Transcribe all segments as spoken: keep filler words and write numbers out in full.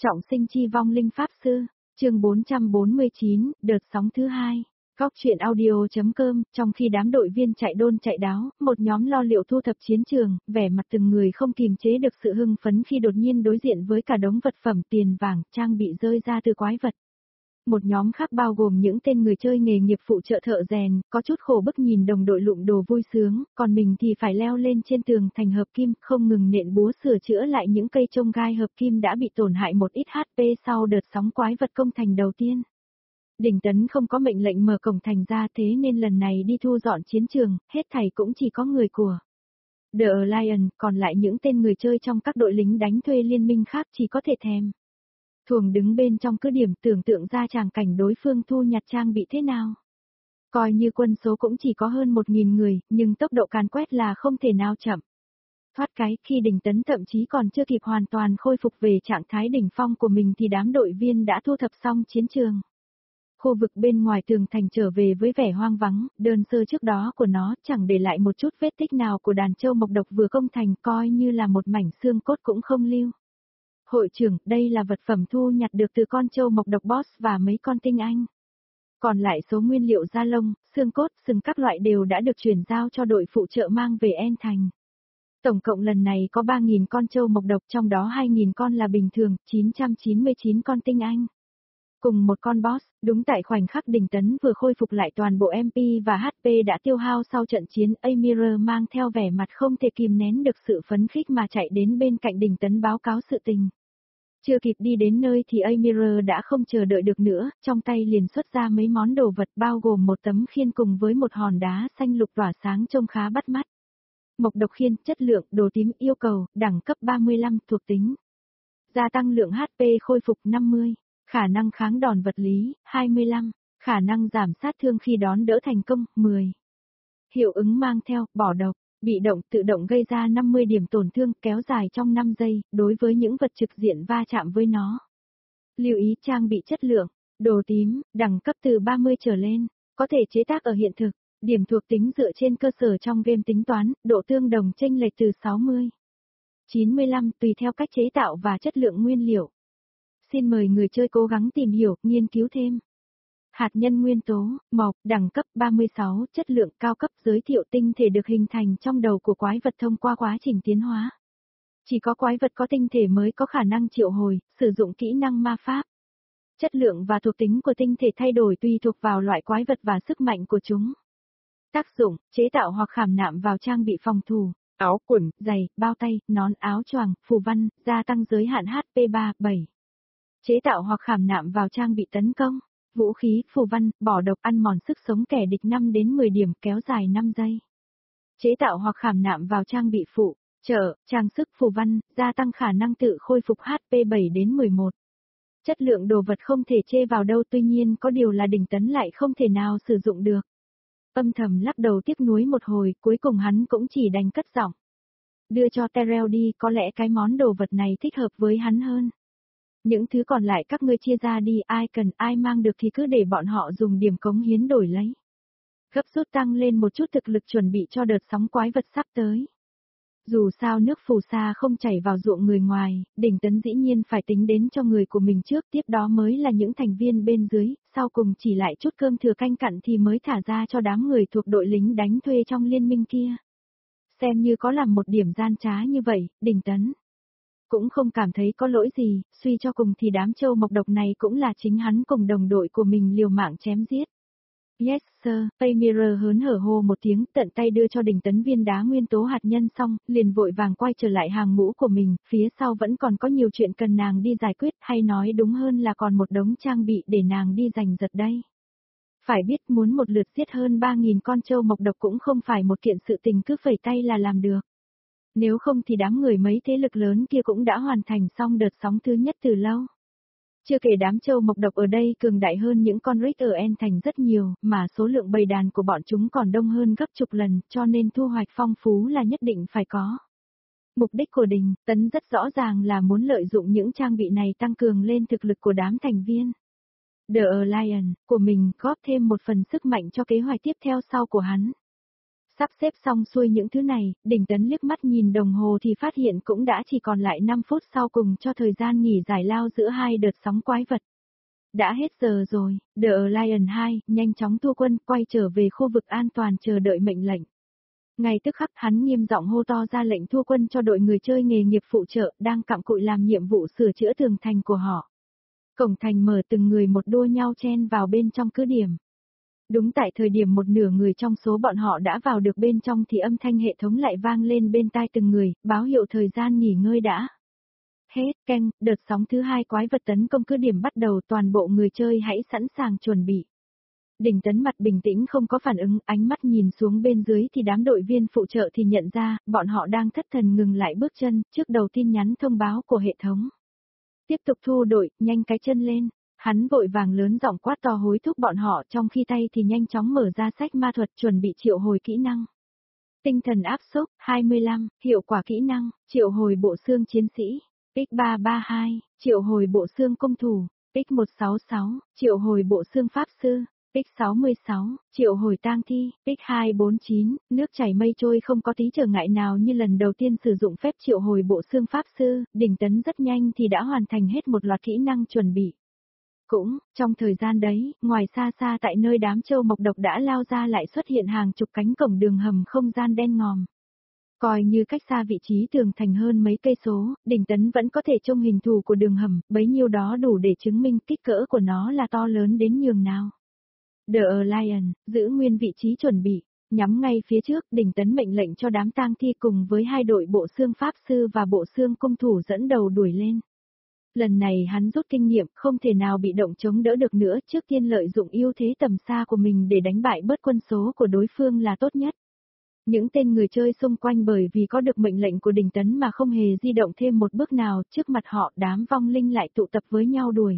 Trọng sinh chi vong linh pháp sư, chương bốn trăm bốn mươi chín, đợt sóng thứ hai. Góc truyện audio.com, trong khi đám đội viên chạy đôn chạy đáo, một nhóm lo liệu thu thập chiến trường, vẻ mặt từng người không kìm chế được sự hưng phấn khi đột nhiên đối diện với cả đống vật phẩm tiền vàng, trang bị rơi ra từ quái vật. Một nhóm khác bao gồm những tên người chơi nghề nghiệp phụ trợ thợ rèn, có chút khổ bức nhìn đồng đội lụm đồ vui sướng, còn mình thì phải leo lên trên tường thành hợp kim, không ngừng nện búa sửa chữa lại những cây chông gai hợp kim đã bị tổn hại một ít hát pê sau đợt sóng quái vật công thành đầu tiên. Đỉnh Tấn không có mệnh lệnh mở cổng thành ra, thế nên lần này đi thu dọn chiến trường, hết thảy cũng chỉ có người của The Alliance, còn lại những tên người chơi trong các đội lính đánh thuê liên minh khác chỉ có thể thèm thuồng đứng bên trong cứ điểm tưởng tượng ra tràng cảnh đối phương thu nhặt trang bị thế nào. Coi như quân số cũng chỉ có hơn một nghìn người, nhưng tốc độ càn quét là không thể nào chậm. Thoát cái, khi Đỉnh Tấn thậm chí còn chưa kịp hoàn toàn khôi phục về trạng thái đỉnh phong của mình thì đám đội viên đã thu thập xong chiến trường. Khu vực bên ngoài tường thành trở về với vẻ hoang vắng, đơn sơ trước đó của nó chẳng để lại một chút vết tích nào của đàn châu mộc độc vừa công thành, coi như là một mảnh xương cốt cũng không lưu. Hội trưởng, đây là vật phẩm thu nhặt được từ con châu mộc độc boss và mấy con tinh anh. Còn lại số nguyên liệu da lông, xương cốt, sừng các loại đều đã được chuyển giao cho đội phụ trợ mang về En Thành. Tổng cộng lần này có ba nghìn con châu mộc độc, trong đó hai nghìn con là bình thường, chín trăm chín mươi chín con tinh anh. Cùng một con boss, đúng tại khoảnh khắc Đỉnh Tấn vừa khôi phục lại toàn bộ em pê và hát pê đã tiêu hao sau trận chiến, Amir mang theo vẻ mặt không thể kìm nén được sự phấn khích mà chạy đến bên cạnh Đỉnh Tấn báo cáo sự tình. Chưa kịp đi đến nơi thì Amir đã không chờ đợi được nữa, trong tay liền xuất ra mấy món đồ vật bao gồm một tấm khiên cùng với một hòn đá xanh lục tỏa sáng trông khá bắt mắt. Mộc độc khiên, chất lượng, đồ tím, yêu cầu, đẳng cấp ba mươi lăm, thuộc tính. Gia tăng lượng hát pê khôi phục năm mươi, khả năng kháng đòn vật lý, hai mươi lăm, khả năng giảm sát thương khi đón đỡ thành công, mười. Hiệu ứng mang theo, bỏ độc. Bị động tự động gây ra năm mươi điểm tổn thương kéo dài trong năm giây, đối với những vật trực diện va chạm với nó. Lưu ý trang bị chất lượng, đồ tím, đẳng cấp từ ba mươi trở lên, có thể chế tác ở hiện thực, điểm thuộc tính dựa trên cơ sở trong game tính toán, độ tương đồng chênh lệch từ sáu mươi, chín mươi lăm tùy theo cách chế tạo và chất lượng nguyên liệu. Xin mời người chơi cố gắng tìm hiểu, nghiên cứu thêm. Hạt nhân nguyên tố, mộc, đẳng cấp ba mươi sáu, chất lượng cao cấp, giới thiệu tinh thể được hình thành trong đầu của quái vật thông qua quá trình tiến hóa. Chỉ có quái vật có tinh thể mới có khả năng triệu hồi, sử dụng kỹ năng ma pháp. Chất lượng và thuộc tính của tinh thể thay đổi tùy thuộc vào loại quái vật và sức mạnh của chúng. Tác dụng, chế tạo hoặc khảm nạm vào trang bị phòng thủ, áo quần, giày, bao tay, nón, áo choàng, phù văn, gia tăng giới hạn hát pê ba, bảy. Chế tạo hoặc khảm nạm vào trang bị tấn công. Vũ khí, phù văn, bỏ độc, ăn mòn sức sống kẻ địch năm đến mười điểm, kéo dài năm giây. Chế tạo hoặc khảm nạm vào trang bị phụ, trợ, trang sức, phù văn, gia tăng khả năng tự khôi phục hát pê bảy đến mười một. Chất lượng đồ vật không thể chê vào đâu, tuy nhiên có điều là Đỉnh Tấn lại không thể nào sử dụng được. Âm thầm lắc đầu tiếc nuối một hồi, cuối cùng hắn cũng chỉ đành cất giọng. Đưa cho Terrell đi, có lẽ cái món đồ vật này thích hợp với hắn hơn. Những thứ còn lại các ngươi chia ra đi, ai cần ai mang được thì cứ để bọn họ dùng điểm cống hiến đổi lấy. Gấp rút tăng lên một chút thực lực chuẩn bị cho đợt sóng quái vật sắp tới. Dù sao nước phù sa không chảy vào ruộng người ngoài, Đỉnh Tấn dĩ nhiên phải tính đến cho người của mình trước, tiếp đó mới là những thành viên bên dưới, sau cùng chỉ lại chút cơm thừa canh cặn thì mới thả ra cho đám người thuộc đội lính đánh thuê trong liên minh kia. Xem như có làm một điểm gian trá như vậy, Đỉnh Tấn cũng không cảm thấy có lỗi gì, suy cho cùng thì đám châu mộc độc này cũng là chính hắn cùng đồng đội của mình liều mạng chém giết. Yes sir, Amir hớn hở hô một tiếng, tận tay đưa cho Đỉnh Tấn viên đá nguyên tố hạt nhân xong, liền vội vàng quay trở lại hàng ngũ của mình, phía sau vẫn còn có nhiều chuyện cần nàng đi giải quyết, hay nói đúng hơn là còn một đống trang bị để nàng đi giành giật đây. Phải biết muốn một lượt giết hơn ba nghìn con châu mộc độc cũng không phải một kiện sự tình cứ phẩy tay là làm được. Nếu không thì đám người mấy thế lực lớn kia cũng đã hoàn thành xong đợt sóng thứ nhất từ lâu. Chưa kể đám châu mộc độc ở đây cường đại hơn những con Rick ở En Thành rất nhiều, mà số lượng bầy đàn của bọn chúng còn đông hơn gấp chục lần, cho nên thu hoạch phong phú là nhất định phải có. Mục đích của Đỉnh Tấn rất rõ ràng là muốn lợi dụng những trang bị này tăng cường lên thực lực của đám thành viên The Alliance của mình, góp thêm một phần sức mạnh cho kế hoạch tiếp theo sau của hắn. Sắp xếp xong xuôi những thứ này, Đình Tấn liếc mắt nhìn đồng hồ thì phát hiện cũng đã chỉ còn lại năm phút sau cùng cho thời gian nghỉ giải lao giữa hai đợt sóng quái vật. Đã hết giờ rồi, The Lion hai, nhanh chóng tua quân, quay trở về khu vực an toàn chờ đợi mệnh lệnh. Ngay tức khắc hắn nghiêm giọng hô to ra lệnh thua quân cho đội người chơi nghề nghiệp phụ trợ đang cặm cụi làm nhiệm vụ sửa chữa tường thành của họ. Cổng thành mở từng người một đua nhau chen vào bên trong cứ điểm. Đúng tại thời điểm một nửa người trong số bọn họ đã vào được bên trong thì âm thanh hệ thống lại vang lên bên tai từng người, báo hiệu thời gian nghỉ ngơi đã. Hết, canh, đợt sóng thứ hai quái vật tấn công cứ điểm bắt đầu, toàn bộ người chơi hãy sẵn sàng chuẩn bị. Đình Tấn mặt bình tĩnh không có phản ứng, ánh mắt nhìn xuống bên dưới thì đám đội viên phụ trợ thì nhận ra, bọn họ đang thất thần ngừng lại bước chân, trước đầu tin nhắn thông báo của hệ thống. Tiếp tục thu đội, nhanh cái chân lên. Hắn vội vàng lớn giọng quát to hối thúc bọn họ, trong khi tay thì nhanh chóng mở ra sách ma thuật chuẩn bị triệu hồi kỹ năng. Tinh thần áp xúc, hai mươi lăm, hiệu quả kỹ năng, triệu hồi bộ xương chiến sĩ, Pick ba ba hai, triệu hồi bộ xương công thủ, Pick một sáu sáu, triệu hồi bộ xương pháp sư, Pick sáu mươi sáu, triệu hồi tang thi, Pick hai bốn chín, nước chảy mây trôi không có tí trở ngại nào như lần đầu tiên sử dụng phép triệu hồi bộ xương pháp sư, Đình Tấn rất nhanh thì đã hoàn thành hết một loạt kỹ năng chuẩn bị. Cũng, trong thời gian đấy, ngoài xa xa tại nơi đám châu mộc độc đã lao ra lại xuất hiện hàng chục cánh cổng đường hầm không gian đen ngòm. Coi như cách xa vị trí tường thành hơn mấy cây số, Đình Tấn vẫn có thể trông hình thù của đường hầm, bấy nhiêu đó đủ để chứng minh kích cỡ của nó là to lớn đến nhường nào. The Lion, giữ nguyên vị trí chuẩn bị, nhắm ngay phía trước, Đình Tấn mệnh lệnh cho đám tang thi cùng với hai đội bộ xương pháp sư và bộ xương cung thủ dẫn đầu đuổi lên. Lần này hắn rút kinh nghiệm, không thể nào bị động chống đỡ được nữa, trước tiên lợi dụng ưu thế tầm xa của mình để đánh bại bớt quân số của đối phương là tốt nhất. Những tên người chơi xung quanh bởi vì có được mệnh lệnh của Đình Tấn mà không hề di động thêm một bước nào, trước mặt họ đám vong linh lại tụ tập với nhau đuổi.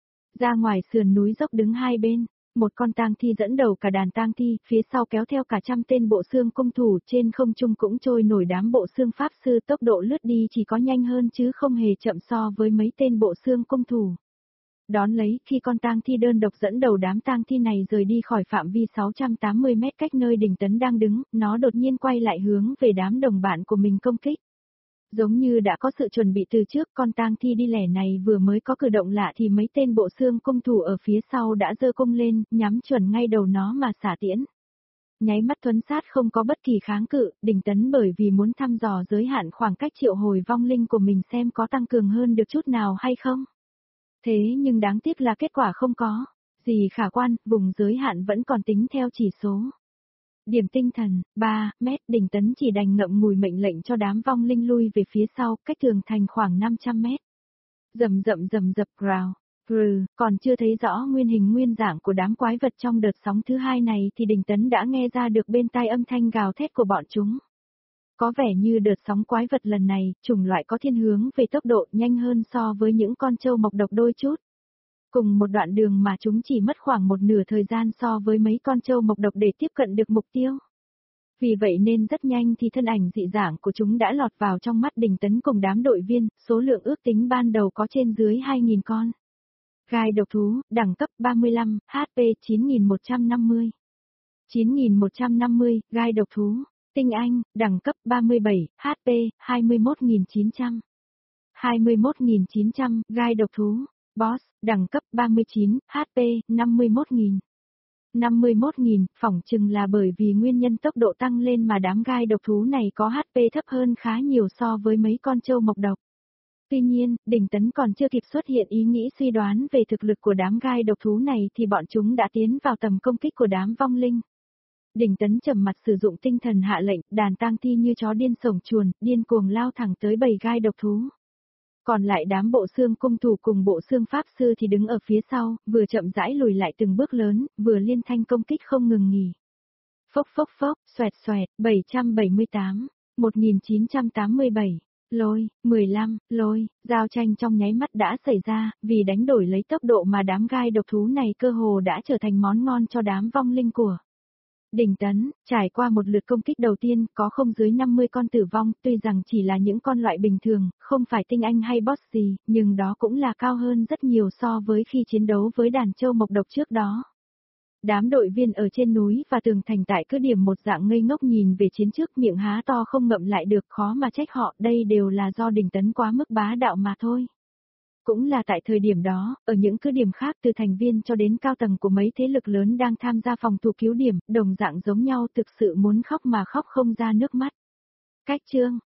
Ra ngoài sườn núi dốc đứng hai bên, một con tang thi dẫn đầu cả đàn tang thi, phía sau kéo theo cả trăm tên bộ xương cung thủ, trên không trung cũng trôi nổi đám bộ xương pháp sư, tốc độ lướt đi chỉ có nhanh hơn chứ không hề chậm so với mấy tên bộ xương cung thủ. Đón lấy, khi con tang thi đơn độc dẫn đầu đám tang thi này rời đi khỏi phạm vi sáu trăm tám mươi mét cách nơi Đình Tấn đang đứng, nó đột nhiên quay lại hướng về đám đồng bạn của mình công kích. Giống như đã có sự chuẩn bị từ trước, con tang thi đi lẻ này vừa mới có cử động lạ thì mấy tên bộ xương cung thủ ở phía sau đã giơ cung lên, nhắm chuẩn ngay đầu nó mà xả tiễn. Nháy mắt thuấn sát không có bất kỳ kháng cự, Đình Tấn bởi vì muốn thăm dò giới hạn khoảng cách triệu hồi vong linh của mình xem có tăng cường hơn được chút nào hay không. Thế nhưng đáng tiếc là kết quả không có gì khả quan, vùng giới hạn vẫn còn tính theo chỉ số. Điểm tinh thần, ba mét, Đình Tấn chỉ đành ngậm ngùi mệnh lệnh cho đám vong linh lui về phía sau, cách tường thành khoảng năm trăm mét. Rầm rậm rầm rập rào, rừ, còn chưa thấy rõ nguyên hình nguyên dạng của đám quái vật trong đợt sóng thứ hai này thì Đình Tấn đã nghe ra được bên tai âm thanh gào thét của bọn chúng. Có vẻ như đợt sóng quái vật lần này, chủng loại có thiên hướng về tốc độ nhanh hơn so với những con trâu mộc độc đôi chút. Cùng một đoạn đường mà chúng chỉ mất khoảng một nửa thời gian so với mấy con trâu mộc độc để tiếp cận được mục tiêu. Vì vậy nên rất nhanh thì thân ảnh dị dạng của chúng đã lọt vào trong mắt Đình Tấn cùng đám đội viên, số lượng ước tính ban đầu có trên dưới hai nghìn con. Gai độc thú, đẳng cấp ba mươi lăm, hát pê chín nghìn một trăm năm mươi. chín nghìn một trăm năm mươi, gai độc thú. Tinh Anh, đẳng cấp ba mươi bảy, hát pê hai mươi mốt nghìn chín trăm. hai mươi mốt nghìn chín trăm, gai độc thú. Boss, đẳng cấp ba mươi chín, hát pê năm mươi mốt nghìn. năm mươi mốt nghìn, phỏng chừng là bởi vì nguyên nhân tốc độ tăng lên mà đám gai độc thú này có hát pê thấp hơn khá nhiều so với mấy con trâu mộc độc. Tuy nhiên, Đình Tấn còn chưa kịp xuất hiện ý nghĩ suy đoán về thực lực của đám gai độc thú này thì bọn chúng đã tiến vào tầm công kích của đám vong linh. Đình Tấn trầm mặt sử dụng tinh thần hạ lệnh, đàn tang thi như chó điên sổng chuồn, điên cuồng lao thẳng tới bầy gai độc thú. Còn lại đám bộ xương cung thủ cùng bộ xương pháp sư thì đứng ở phía sau, vừa chậm rãi lùi lại từng bước lớn, vừa liên thanh công kích không ngừng nghỉ. Phốc phốc phốc, xoẹt xoẹt, bảy trăm bảy mươi tám, một nghìn chín trăm tám mươi bảy, lôi, mười lăm, lôi, giao tranh trong nháy mắt đã xảy ra, vì đánh đổi lấy tốc độ mà đám gai độc thú này cơ hồ đã trở thành món ngon cho đám vong linh của Đình Tấn. Trải qua một lượt công kích đầu tiên, có không dưới năm mươi con tử vong, tuy rằng chỉ là những con loại bình thường, không phải tinh anh hay boss gì, nhưng đó cũng là cao hơn rất nhiều so với khi chiến đấu với đàn trâu mộc độc trước đó. Đám đội viên ở trên núi và tường thành tại cứ điểm một dạng ngây ngốc nhìn về chiến trước miệng há to không ngậm lại được, khó mà trách họ, đây đều là do Đình Tấn quá mức bá đạo mà thôi. Cũng là tại thời điểm đó, ở những cứ điểm khác từ thành viên cho đến cao tầng của mấy thế lực lớn đang tham gia phòng thủ cứu điểm, đồng dạng giống nhau thực sự muốn khóc mà khóc không ra nước mắt. Cách chương